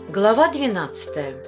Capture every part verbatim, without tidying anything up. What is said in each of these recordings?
Глава двенадцатая.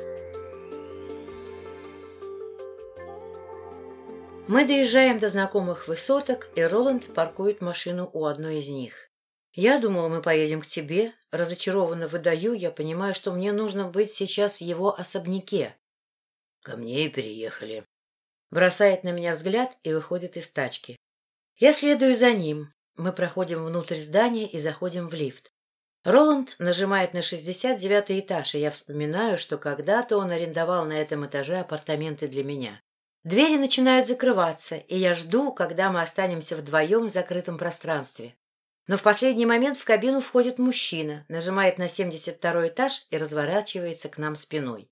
Мы доезжаем до знакомых высоток, и Роланд паркует машину у одной из них. «Я думала, мы поедем к тебе». Разочарованно выдаю, я понимаю, что мне нужно быть сейчас в его особняке. «Ко мне и переехали». Бросает на меня взгляд и выходит из тачки. Я следую за ним. Мы проходим внутрь здания и заходим в лифт. Роланд нажимает на шестьдесят девятый этаж, и я вспоминаю, что когда-то он арендовал на этом этаже апартаменты для меня. Двери начинают закрываться, и я жду, когда мы останемся вдвоем в закрытом пространстве. Но в последний момент в кабину входит мужчина, нажимает на семьдесят второй этаж и разворачивается к нам спиной.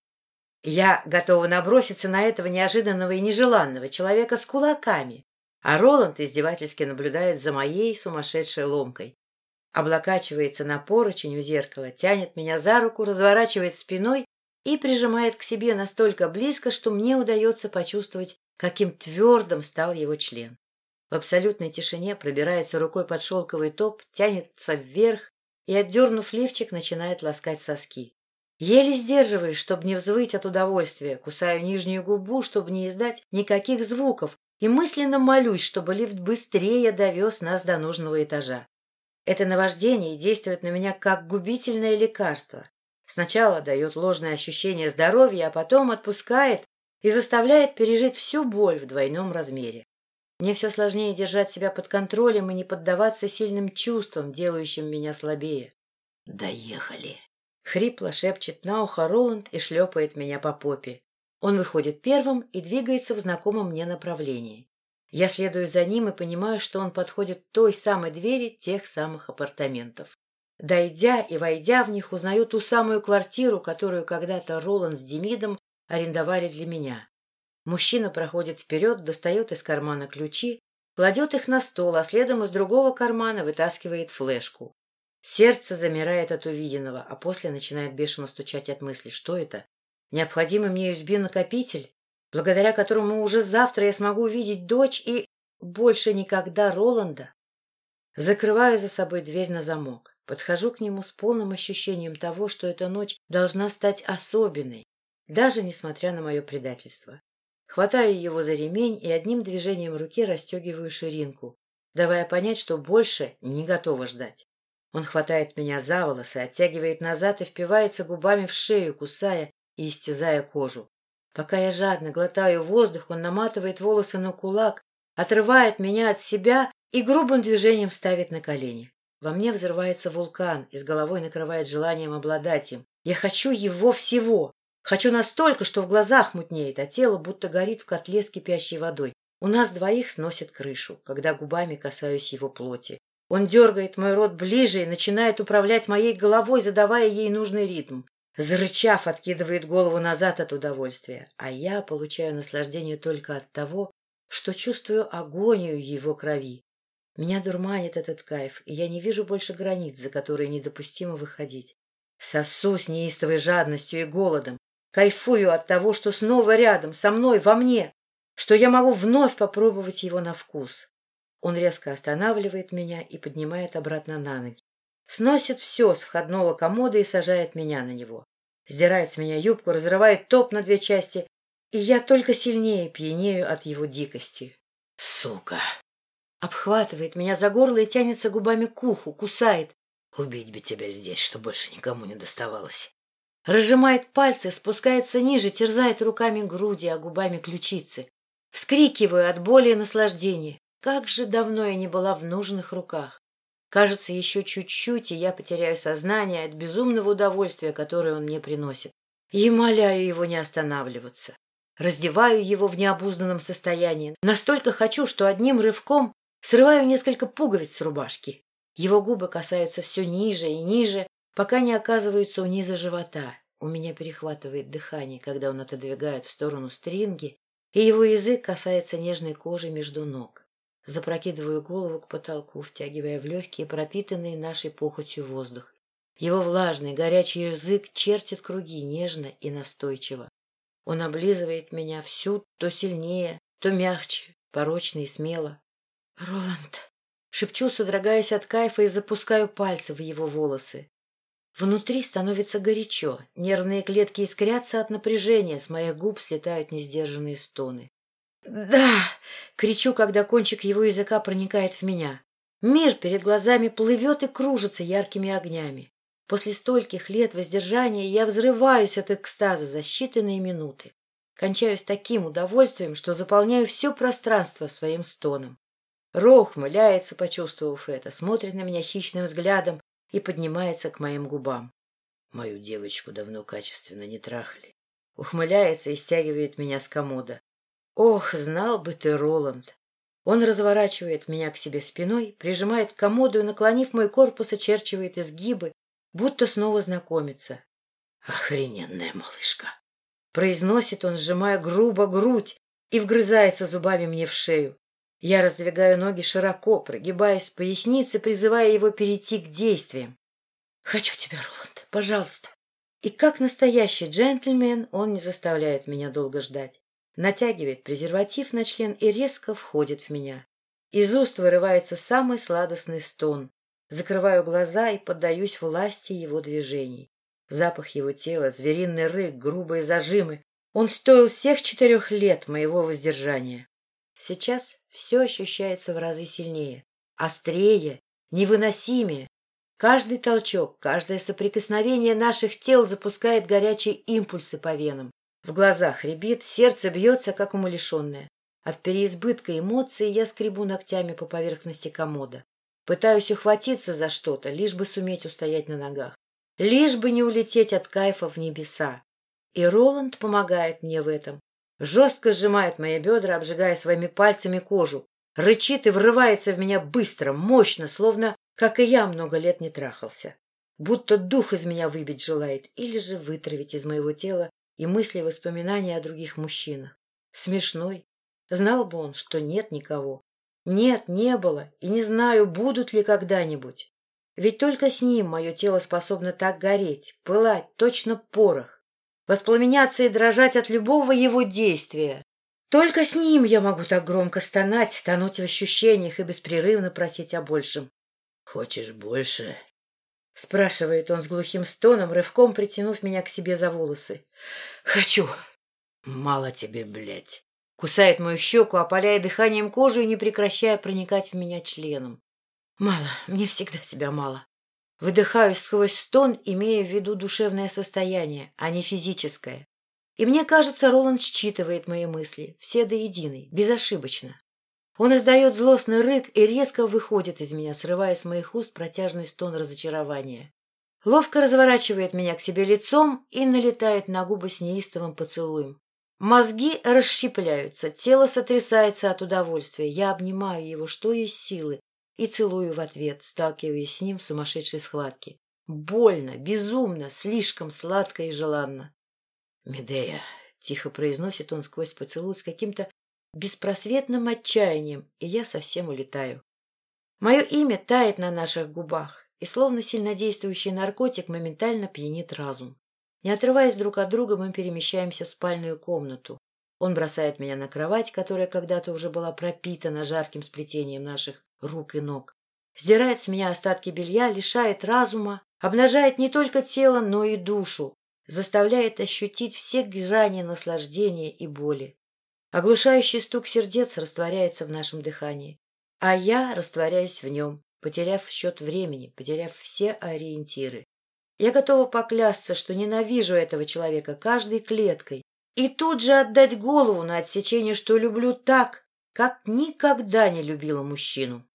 Я готова наброситься на этого неожиданного и нежеланного человека с кулаками, а Роланд издевательски наблюдает за моей сумасшедшей ломкой. Облокачивается на поручень у зеркала, тянет меня за руку, разворачивает спиной и прижимает к себе настолько близко, что мне удается почувствовать, каким твердым стал его член. В абсолютной тишине пробирается рукой под шелковый топ, тянется вверх и, отдернув лифчик, начинает ласкать соски. Еле сдерживаюсь, чтобы не взвыть от удовольствия, кусаю нижнюю губу, чтобы не издать никаких звуков, и мысленно молюсь, чтобы лифт быстрее довез нас до нужного этажа. Это наваждение действует на меня как губительное лекарство. Сначала дает ложное ощущение здоровья, а потом отпускает и заставляет пережить всю боль в двойном размере. Мне все сложнее держать себя под контролем и не поддаваться сильным чувствам, делающим меня слабее. «Доехали!» — хрипло шепчет на ухо Роланд и шлепает меня по попе. Он выходит первым и двигается в знакомом мне направлении. Я следую за ним и понимаю, что он подходит к той самой двери тех самых апартаментов. Дойдя и войдя в них, узнаю ту самую квартиру, которую когда-то Роланд с Демидом арендовали для меня. Мужчина проходит вперед, достает из кармана ключи, кладет их на стол, а следом из другого кармана вытаскивает флешку. Сердце замирает от увиденного, а после начинает бешено стучать от мысли. Что это? Необходимый мне ю эс би-накопитель? Благодаря которому уже завтра я смогу увидеть дочь и больше никогда Роланда. Закрываю за собой дверь на замок. Подхожу к нему с полным ощущением того, что эта ночь должна стать особенной, даже несмотря на мое предательство. Хватаю его за ремень и одним движением руки расстегиваю ширинку, давая понять, что больше не готова ждать. Он хватает меня за волосы, оттягивает назад и впивается губами в шею, кусая и истязая кожу. Пока я жадно глотаю воздух, он наматывает волосы на кулак, отрывает меня от себя и грубым движением ставит на колени. Во мне взрывается вулкан и с головой накрывает желанием обладать им. Я хочу его всего. Хочу настолько, что в глазах мутнеет, а тело будто горит в котле с кипящей водой. У нас двоих сносит крышу, когда губами касаюсь его плоти. Он дергает мой рот ближе и начинает управлять моей головой, задавая ей нужный ритм. Зарычав, откидывает голову назад от удовольствия, а я получаю наслаждение только от того, что чувствую агонию его крови. Меня дурманит этот кайф, и я не вижу больше границ, за которые недопустимо выходить. Сосу с неистовой жадностью и голодом, кайфую от того, что снова рядом, со мной, во мне, что я могу вновь попробовать его на вкус. Он резко останавливает меня и поднимает обратно на ноги. Сносит все с входного комода и сажает меня на него. Сдирает с меня юбку, разрывает топ на две части, и я только сильнее пьянею от его дикости. «Сука!» Обхватывает меня за горло и тянется губами к уху, кусает. «Убить бы тебя здесь, что больше никому не доставалось». Разжимает пальцы, спускается ниже, терзает руками груди, а губами ключицы. Вскрикиваю от боли и наслаждения. Как же давно я не была в нужных руках. Кажется, еще чуть-чуть, и я потеряю сознание от безумного удовольствия, которое он мне приносит. И моляю его не останавливаться. Раздеваю его в необузданном состоянии. Настолько хочу, что одним рывком срываю несколько пуговиц с рубашки. Его губы касаются все ниже и ниже, пока не оказываются у низа живота. У меня перехватывает дыхание, когда он отодвигает в сторону стринги, и его язык касается нежной кожи между ног. Запрокидываю голову к потолку, втягивая в легкие пропитанные нашей похотью воздух. Его влажный, горячий язык чертит круги нежно и настойчиво. Он облизывает меня всю, то сильнее, то мягче, порочно и смело. «Роланд!» — шепчу, содрогаясь от кайфа, и запускаю пальцы в его волосы. Внутри становится горячо, нервные клетки искрятся от напряжения, с моих губ слетают несдержанные стоны. «Да!» — кричу, когда кончик его языка проникает в меня. Мир перед глазами плывет и кружится яркими огнями. После стольких лет воздержания я взрываюсь от экстаза за считанные минуты. Кончаю с таким удовольствием, что заполняю все пространство своим стоном. Ро ухмыляется, почувствовав это, смотрит на меня хищным взглядом и поднимается к моим губам. Мою девочку давно качественно не трахали. Ухмыляется и стягивает меня с комода. Ох, знал бы ты, Роланд! Он разворачивает меня к себе спиной, прижимает к комоду и, наклонив мой корпус, очерчивает изгибы, будто снова знакомится. «Охрененная малышка!» Произносит он, сжимая грубо грудь, и вгрызается зубами мне в шею. Я раздвигаю ноги широко, прогибаясь в пояснице, призывая его перейти к действиям. «Хочу тебя, Роланд, пожалуйста!» И как настоящий джентльмен он не заставляет меня долго ждать. Натягивает презерватив на член и резко входит в меня. Из уст вырывается самый сладостный стон. Закрываю глаза и поддаюсь власти его движений. Запах его тела, звериный рык, грубые зажимы. Он стоил всех четырех лет моего воздержания. Сейчас все ощущается в разы сильнее, острее, невыносимее. Каждый толчок, каждое соприкосновение наших тел запускает горячие импульсы по венам. В глазах рябит, сердце бьется, как умалишенное. От переизбытка эмоций я скребу ногтями по поверхности комода. Пытаюсь ухватиться за что-то, лишь бы суметь устоять на ногах. Лишь бы не улететь от кайфа в небеса. И Роланд помогает мне в этом. Жестко сжимает мои бедра, обжигая своими пальцами кожу. Рычит и врывается в меня быстро, мощно, словно, как и я, много лет не трахался. Будто дух из меня выбить желает, или же вытравить из моего тела и мысли и воспоминания о других мужчинах. Смешной. Знал бы он, что нет никого. Нет, не было, и не знаю, будут ли когда-нибудь. Ведь только с ним мое тело способно так гореть, пылать, точно порох, воспламеняться и дрожать от любого его действия. Только с ним я могу так громко стонать, тонуть в ощущениях и беспрерывно просить о большем. «Хочешь больше?» — спрашивает он с глухим стоном, рывком притянув меня к себе за волосы. «Хочу!» «Мало тебе, блядь!» Кусает мою щеку, опаляя дыханием кожу и не прекращая проникать в меня членом. «Мало, мне всегда тебя мало». Выдыхаю сквозь стон, имея в виду душевное состояние, а не физическое. И мне кажется, Роланд считывает мои мысли, все до единой, безошибочно. Он издает злостный рык и резко выходит из меня, срывая с моих уст протяжный стон разочарования. Ловко разворачивает меня к себе лицом и налетает на губы с неистовым поцелуем. Мозги расщепляются, тело сотрясается от удовольствия. Я обнимаю его, что есть силы, и целую в ответ, сталкиваясь с ним в сумасшедшей схватке. Больно, безумно, слишком сладко и желанно. «Медея», — тихо произносит он сквозь поцелуй с каким-то беспросветным отчаянием, и я совсем улетаю. Мое имя тает на наших губах, и словно сильнодействующий наркотик моментально пьянит разум. Не отрываясь друг от друга, мы перемещаемся в спальную комнату. Он бросает меня на кровать, которая когда-то уже была пропитана жарким сплетением наших рук и ног. Сдирает с меня остатки белья, лишает разума, обнажает не только тело, но и душу, заставляет ощутить все грани наслаждения и боли. Оглушающий стук сердец растворяется в нашем дыхании, а я растворяюсь в нем, потеряв счет времени, потеряв все ориентиры. Я готова поклясться, что ненавижу этого человека каждой клеткой, и тут же отдать голову на отсечение, что люблю так, как никогда не любила мужчину.